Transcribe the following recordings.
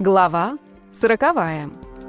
Глава 40.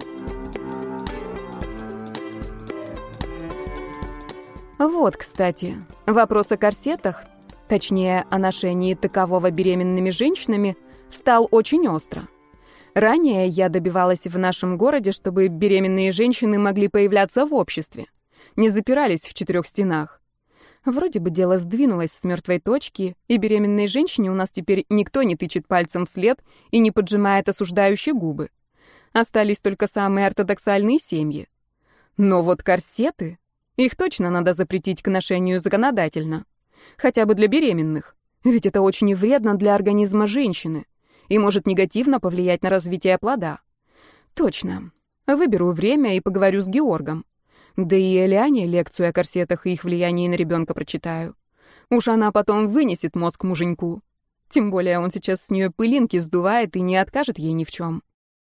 Вот, кстати, вопрос о корсетах, точнее, о ношении такового беременными женщинами, встал очень остро. Ранее я добивалась в нашем городе, чтобы беременные женщины могли появляться в обществе, не запирались в четырех стенах. Вроде бы дело сдвинулось с мертвой точки, и беременной женщине у нас теперь никто не тычет пальцем вслед и не поджимает осуждающие губы. Остались только самые ортодоксальные семьи. Но вот корсеты, их точно надо запретить к ношению законодательно. Хотя бы для беременных. Ведь это очень вредно для организма женщины и может негативно повлиять на развитие плода. Точно. Выберу время и поговорю с Георгом. Да и Элиане лекцию о корсетах и их влиянии на ребенка прочитаю. Уж она потом вынесет мозг муженьку. Тем более он сейчас с нее пылинки сдувает и не откажет ей ни в чем.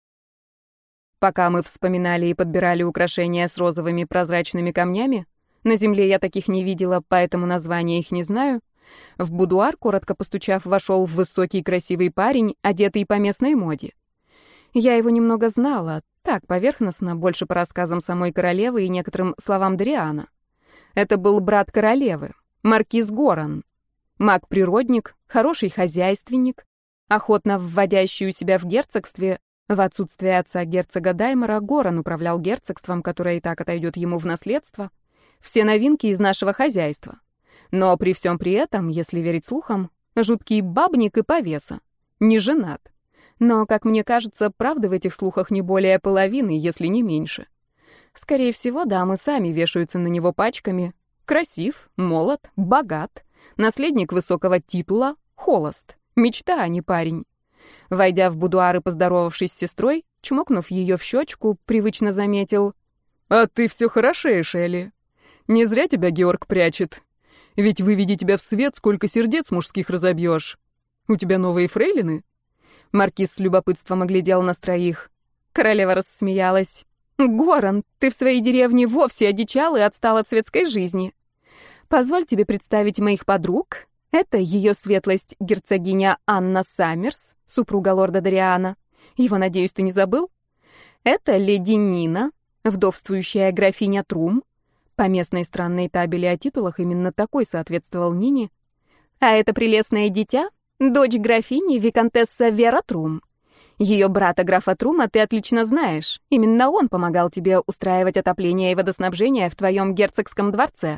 Пока мы вспоминали и подбирали украшения с розовыми прозрачными камнями, на земле я таких не видела, поэтому названия их не знаю, в будуар, коротко постучав, вошел высокий красивый парень, одетый по местной моде. Я его немного знала, так, поверхностно, больше по рассказам самой королевы и некоторым словам Дариана. Это был брат королевы, маркиз Горан. Маг-природник, хороший хозяйственник, охотно вводящий у себя в герцогстве. В отсутствие отца герцога Даймора, Горан управлял герцогством, которое и так отойдет ему в наследство. Все новинки из нашего хозяйства. Но при всем при этом, если верить слухам, жуткий бабник и повеса. Не женат. Но, как мне кажется, правды в этих слухах не более половины, если не меньше. Скорее всего, дамы сами вешаются на него пачками. Красив, молод, богат, наследник высокого титула, холост. Мечта, а не парень. Войдя в будуар и поздоровавшись с сестрой, чмокнув ее в щечку, привычно заметил: «А ты все хорошеешь, Элли. Не зря тебя Георг прячет. Ведь выведи тебя в свет, сколько сердец мужских разобьешь. У тебя новые фрейлины?» Маркиз с любопытством оглядел нас троих. Королева рассмеялась. «Горан, ты в своей деревне вовсе одичал и отстал от светской жизни. Позволь тебе представить моих подруг. Это ее светлость герцогиня Анна Саммерс, супруга лорда Дариана. Его, надеюсь, ты не забыл? Это леди Нина, вдовствующая графиня Трум. По местной странной табели о титулах именно такой соответствовал Нине. А это прелестное дитя — дочь графини виконтесса Вера Трум. Ее брата графа Трума ты отлично знаешь. Именно он помогал тебе устраивать отопление и водоснабжение в твоем герцогском дворце.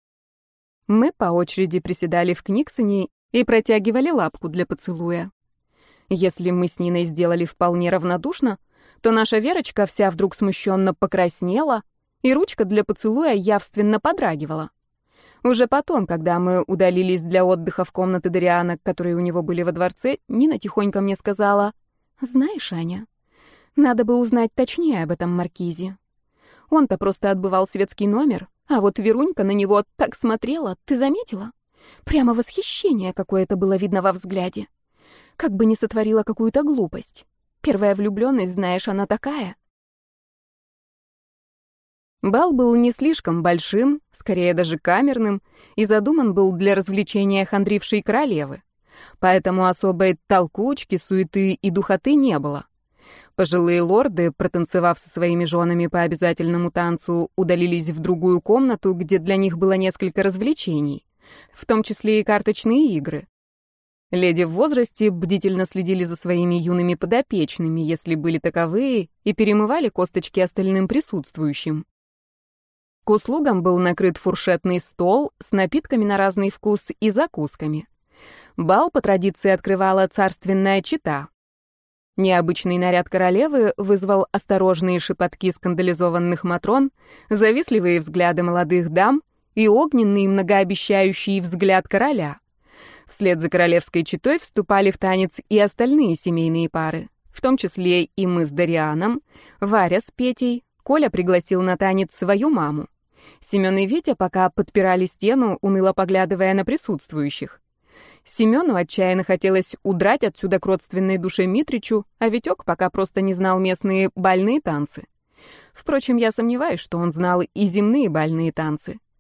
Мы по очереди приседали в Книксоне и протягивали лапку для поцелуя. Если мы с Ниной сделали вполне равнодушно, то наша Верочка вся вдруг смущенно покраснела, и ручка для поцелуя явственно подрагивала. Уже потом, когда мы удалились для отдыха в комнаты Дариана, которые у него были во дворце, Нина тихонько мне сказала: «Знаешь, Аня, надо бы узнать точнее об этом маркизе. Он-то просто отбывал светский номер, а вот Верунька на него так смотрела, ты заметила? Прямо восхищение какое-то было видно во взгляде. Как бы не сотворила какую-то глупость. Первая влюбленность, знаешь, она такая». Бал был не слишком большим, скорее даже камерным, и задуман был для развлечения хандрившей королевы. Поэтому особой толкучки, суеты и духоты не было. Пожилые лорды, протанцевав со своими женами по обязательному танцу, удалились в другую комнату, где для них было несколько развлечений, в том числе и карточные игры. Леди в возрасте бдительно следили за своими юными подопечными, если были таковые, и перемывали косточки остальным присутствующим. К услугам был накрыт фуршетный стол с напитками на разный вкус и закусками. Бал по традиции открывала царственная чета. Необычный наряд королевы вызвал осторожные шепотки скандализованных матрон, завистливые взгляды молодых дам и огненный многообещающий взгляд короля. Вслед за королевской четой вступали в танец и остальные семейные пары, в том числе и мы с Дарианом, Варя с Петей. Коля пригласил на танец свою маму. Семен и Витя пока подпирали стену, уныло поглядывая на присутствующих. Семену отчаянно хотелось удрать отсюда к родственной душе Митричу, а Витек пока просто не знал местные бальные танцы. Впрочем, я сомневаюсь, что он знал и земные бальные танцы.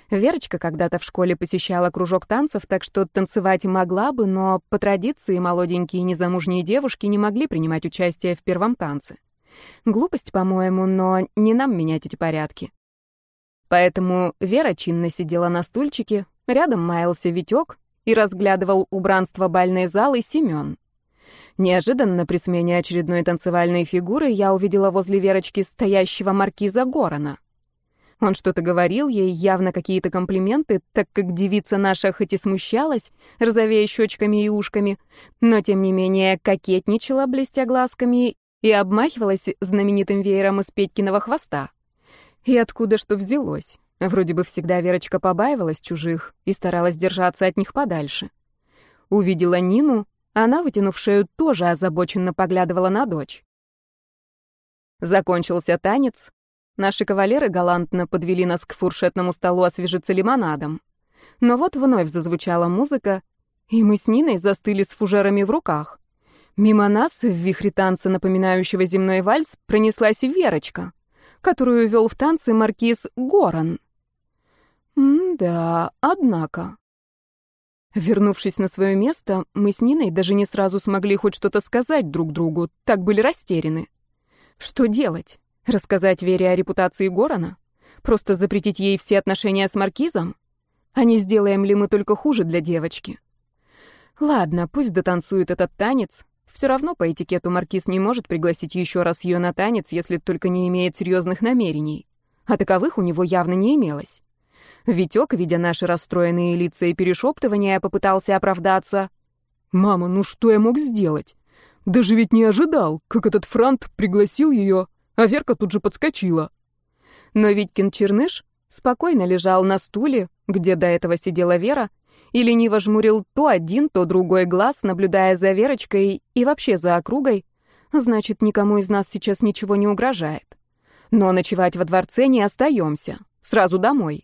Верочка когда-то в школе посещала кружок танцев, так что танцевать могла бы, но по традиции молоденькие незамужние девушки не могли принимать участие в первом танце. Глупость, по-моему, но не нам менять эти порядки. Поэтому Вера чинно сидела на стульчике, рядом маялся Витёк и разглядывал убранство бальной залы Семён. Неожиданно при смене очередной танцевальной фигуры я увидела возле Верочки стоящего маркиза Горана. Он что-то говорил ей, явно какие-то комплименты, так как девица наша хоть и смущалась, розовея щечками и ушками, но тем не менее кокетничала, блестя глазками, и обмахивалась знаменитым веером из Петькиного хвоста. И откуда что взялось? Вроде бы всегда Верочка побаивалась чужих и старалась держаться от них подальше. Увидела Нину, она, вытянув шею, тоже озабоченно поглядывала на дочь. Закончился танец. Наши кавалеры галантно подвели нас к фуршетному столу освежиться лимонадом. Но вот вновь зазвучала музыка, и мы с Ниной застыли с фужерами в руках. Мимо нас, в вихре танца, напоминающего земной вальс, пронеслась Верочка, которую вел в танцы маркиз Горан. Да, однако. Вернувшись на свое место, мы с Ниной даже не сразу смогли хоть что-то сказать друг другу, так были растеряны. Что делать? Рассказать Вере о репутации Горана? Просто запретить ей все отношения с маркизом? А не сделаем ли мы только хуже для девочки? Ладно, пусть дотанцует этот танец. Все равно по этикету маркиз не может пригласить еще раз ее на танец, если только не имеет серьезных намерений. А таковых у него явно не имелось. Витек, видя наши расстроенные лица и перешептывания, попытался оправдаться. «Мама, ну что я мог сделать? Даже ведь не ожидал, как этот франт пригласил ее, а Верка тут же подскочила». Но Витькин черныш спокойно лежал на стуле, где до этого сидела Вера, и лениво жмурил то один, то другой глаз, наблюдая за Верочкой и вообще за округой. Значит, никому из нас сейчас ничего не угрожает. Но ночевать во дворце не остаемся. Сразу домой.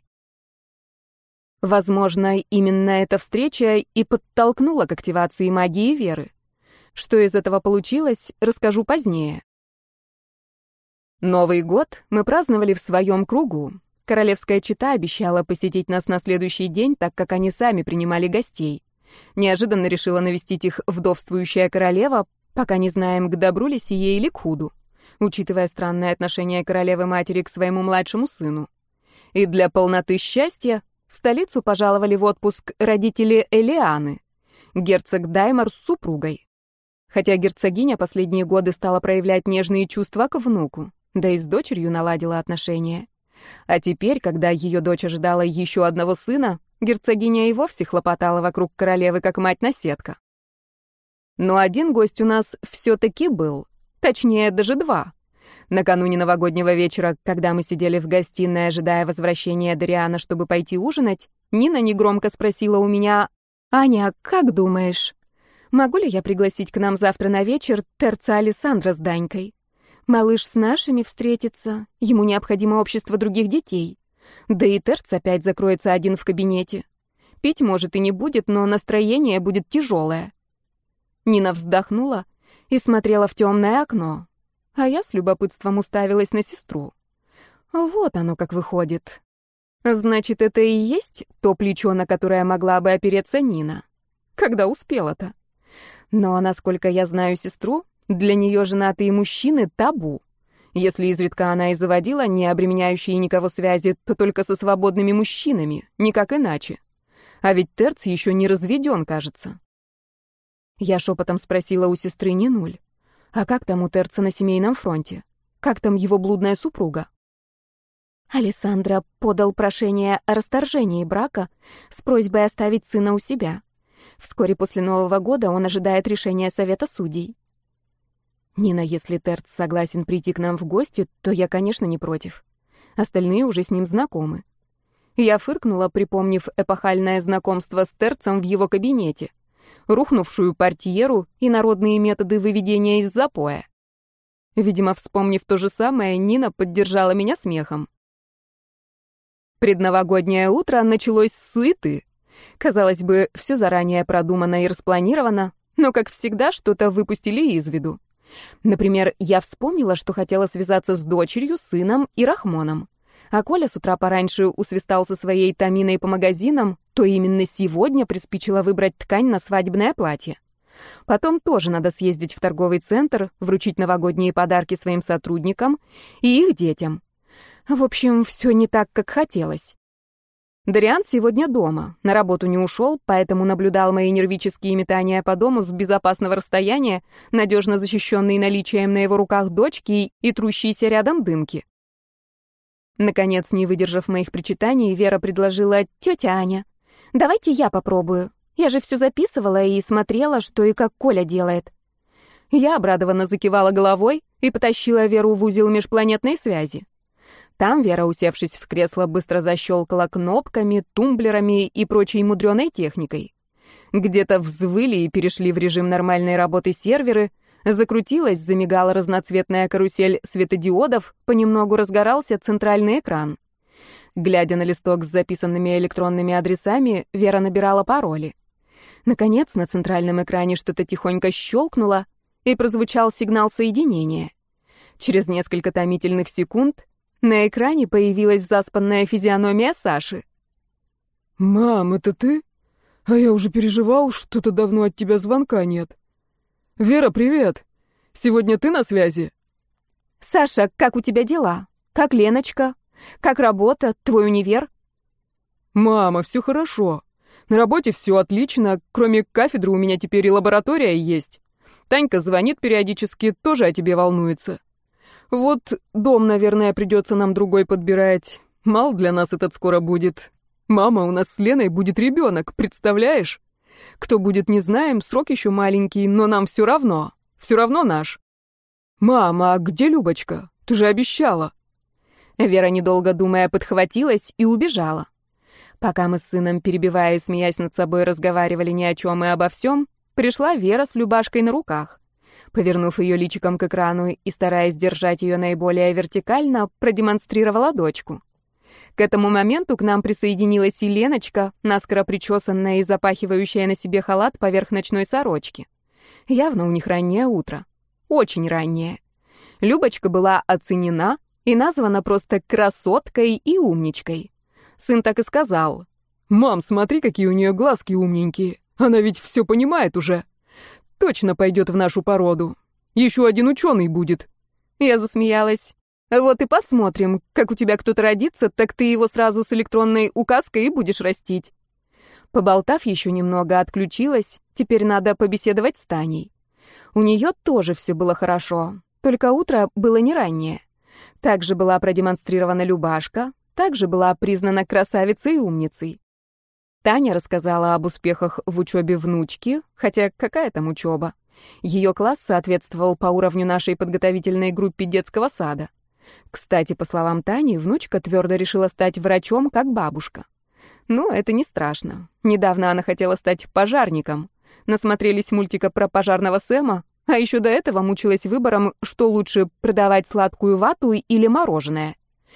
Возможно, именно эта встреча и подтолкнула к активации магии Веры. Что из этого получилось, расскажу позднее. Новый год мы праздновали в своем кругу. Королевская чета обещала посетить нас на следующий день, так как они сами принимали гостей. Неожиданно решила навестить их вдовствующая королева, пока не знаем, к добру ли сие или к худу, учитывая странное отношение королевы-матери к своему младшему сыну. И для полноты счастья в столицу пожаловали в отпуск родители Элианы, герцог Даймар с супругой. Хотя герцогиня последние годы стала проявлять нежные чувства к внуку, да и с дочерью наладила отношения. А теперь, когда ее дочь ожидала еще одного сына, герцогиня и вовсе хлопотала вокруг королевы, как мать-наседка. Но один гость у нас все-таки был, точнее, даже два. Накануне новогоднего вечера, когда мы сидели в гостиной, ожидая возвращения Дариана, чтобы пойти ужинать, Нина негромко спросила у меня: «Аня, как думаешь, могу ли я пригласить к нам завтра на вечер Терца Алессандро с Данькой? Малыш с нашими встретится, ему необходимо общество других детей. Да и Терц опять закроется один в кабинете. Пить, может, и не будет, но настроение будет тяжелое». Нина вздохнула и смотрела в темное окно, а я с любопытством уставилась на сестру. Вот оно как выходит. Значит, это и есть то плечо, на которое могла бы опереться Нина. Когда успела-то? Но, насколько я знаю сестру, для нее женатые мужчины — табу. Если изредка она и заводила не обременяющие никого связи, то только со свободными мужчинами, никак иначе. А ведь Терц еще не разведен, кажется. Я шепотом спросила у сестры Нинуль: «А как там у Терца на семейном фронте? Как там его блудная супруга?» Алессандро подал прошение о расторжении брака с просьбой оставить сына у себя. Вскоре после Нового года он ожидает решения Совета судей. «Нина, если Терц согласен прийти к нам в гости, то я, конечно, не против. Остальные уже с ним знакомы». Я фыркнула, припомнив эпохальное знакомство с Терцем в его кабинете, рухнувшую портьеру и народные методы выведения из запоя. Видимо, вспомнив то же самое, Нина поддержала меня смехом. Предновогоднее утро началось с суеты. Казалось бы, все заранее продумано и распланировано, но, как всегда, что-то выпустили из виду. Например, я вспомнила, что хотела связаться с дочерью, сыном и Рахмоном. А Коля с утра пораньше усвистал со своей Таминой по магазинам, то именно сегодня приспичило выбрать ткань на свадебное платье. Потом тоже надо съездить в торговый центр, вручить новогодние подарки своим сотрудникам и их детям. В общем, все не так, как хотелось. Дариан сегодня дома, на работу не ушел, поэтому наблюдал мои нервические метания по дому с безопасного расстояния, надежно защищенные наличием на его руках дочки и трущейся рядом дымки. Наконец, не выдержав моих причитаний, Вера предложила: «Тетя Аня, давайте я попробую. Я же все записывала и смотрела, что и как Коля делает». Я обрадованно закивала головой и потащила Веру в узел межпланетной связи. Там Вера, усевшись в кресло, быстро защелкала кнопками, тумблерами и прочей мудреной техникой. Где-то взвыли и перешли в режим нормальной работы серверы, закрутилась, замигала разноцветная карусель светодиодов, понемногу разгорался центральный экран. Глядя на листок с записанными электронными адресами, Вера набирала пароли. Наконец, на центральном экране что-то тихонько щелкнуло, и прозвучал сигнал соединения. Через несколько томительных секунд на экране появилась заспанная физиономия Саши. «Мам, это ты? А я уже переживал, что-то давно от тебя звонка нет. Вера, привет! Сегодня ты на связи?» «Саша, как у тебя дела? Как Леночка? Как работа? Твой универ?» «Мама, все хорошо. На работе все отлично, кроме кафедры у меня теперь и лаборатория есть. Танька звонит периодически, тоже о тебе волнуется. Вот дом, наверное, придется нам другой подбирать. Мал для нас этот скоро будет. Мама, у нас с Леной будет ребенок, представляешь? Кто будет, не знаем, срок еще маленький, но нам все равно наш. Мама, а где Любочка? Ты же обещала». Вера, недолго думая, подхватилась и убежала. Пока мы с сыном, перебивая и смеясь над собой, разговаривали ни о чем и обо всем, пришла Вера с Любашкой на руках. Повернув ее личиком к экрану и стараясь держать ее наиболее вертикально, продемонстрировала дочку. К этому моменту к нам присоединилась и Леночка, наскоро причесанная и запахивающая на себе халат поверх ночной сорочки. Явно у них раннее утро. Очень раннее. Любочка была оценена и названа просто красоткой и умничкой. Сын так и сказал: «Мам, смотри, какие у нее глазки умненькие. Она ведь все понимает уже. Точно пойдет в нашу породу. Еще один ученый будет». Я засмеялась. «Вот и посмотрим, как у тебя кто-то родится, так ты его сразу с электронной указкой и будешь растить». Поболтав еще немного, отключилась. Теперь надо побеседовать с Таней. У нее тоже все было хорошо, только утро было не раннее. Также была продемонстрирована Любашка, также была признана красавицей и умницей. Таня рассказала об успехах в учебе внучки, хотя какая там учеба? Ее класс соответствовал по уровню нашей подготовительной группе детского сада. Кстати, по словам Тани, внучка твердо решила стать врачом, как бабушка. Ну, это не страшно. Недавно она хотела стать пожарником. Насмотрелись мультика про пожарного Сэма, а еще до этого мучилась выбором, что лучше, продавать сладкую вату или мороженое.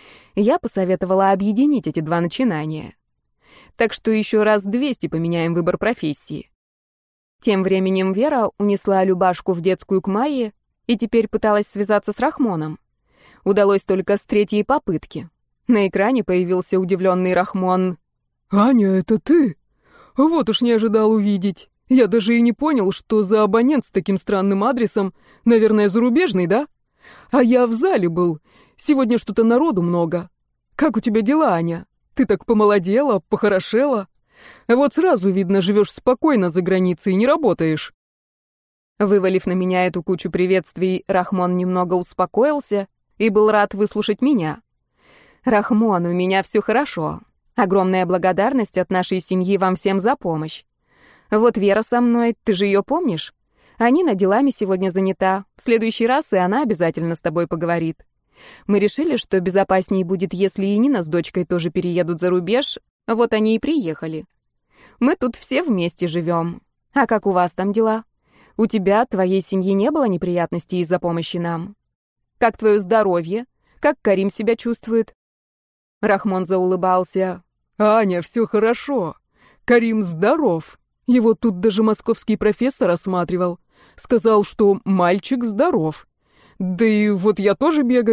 Я посоветовала объединить эти два начинания. Так что еще раз 200 поменяем выбор профессии. Тем временем Вера унесла Любашку в детскую к Майе и теперь пыталась связаться с Рахмоном. Удалось только с 3-й попытки. На экране появился удивленный Рахмон. «Аня, это ты? Вот уж не ожидал увидеть. Я даже и не понял, что за абонент с таким странным адресом. Наверное, зарубежный, да? А я в зале был. Сегодня что-то народу много. Как у тебя дела, Аня? Ты так помолодела, похорошела. Вот сразу видно, живешь спокойно за границей и не работаешь». Вывалив на меня эту кучу приветствий, Рахмон немного успокоился и был рад выслушать меня. «Рахмон, у меня все хорошо. Огромная благодарность от нашей семьи вам всем за помощь. Вот Вера со мной, ты же ее помнишь? Анина делами сегодня занята. В следующий раз и она обязательно с тобой поговорит. Мы решили, что безопаснее будет, если и Нина с дочкой тоже переедут за рубеж. Вот они и приехали. Мы тут все вместе живем. А как у вас там дела? У тебя, твоей семьи не было неприятностей из-за помощи нам? Как твое здоровье? Как Карим себя чувствует?» Рахмон заулыбался. «Аня, все хорошо. Карим здоров. Его тут даже московский профессор осматривал. Сказал, что мальчик здоров. Да и вот я тоже бегаю.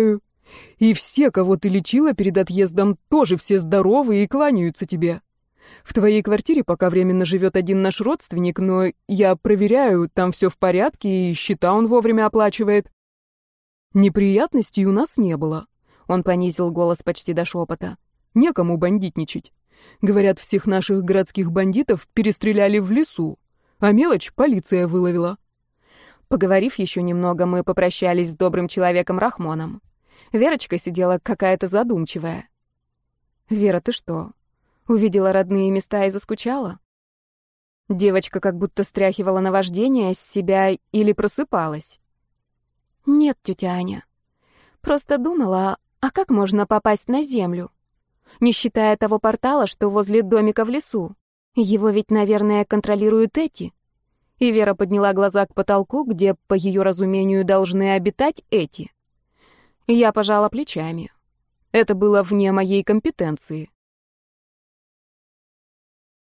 И все, кого ты лечила перед отъездом, тоже все здоровы и кланяются тебе. В твоей квартире пока временно живет один наш родственник, но я проверяю, там все в порядке, и счета он вовремя оплачивает. Неприятностей у нас не было. Он понизил голос почти до шепота. Некому бандитничать. Говорят, всех наших городских бандитов перестреляли в лесу, а мелочь полиция выловила. Поговорив еще немного, мы попрощались с добрым человеком Рахмоном. Верочка сидела какая-то задумчивая. «Вера, ты что, увидела родные места и заскучала?» Девочка как будто стряхивала наваждение с себя или просыпалась. «Нет, тетя Аня. Просто думала, а как можно попасть на землю? Не считая того портала, что возле домика в лесу. Его ведь, наверное, контролируют эти». И Вера подняла глаза к потолку, где, по ее разумению, должны обитать эти. Я пожала плечами. Это было вне моей компетенции.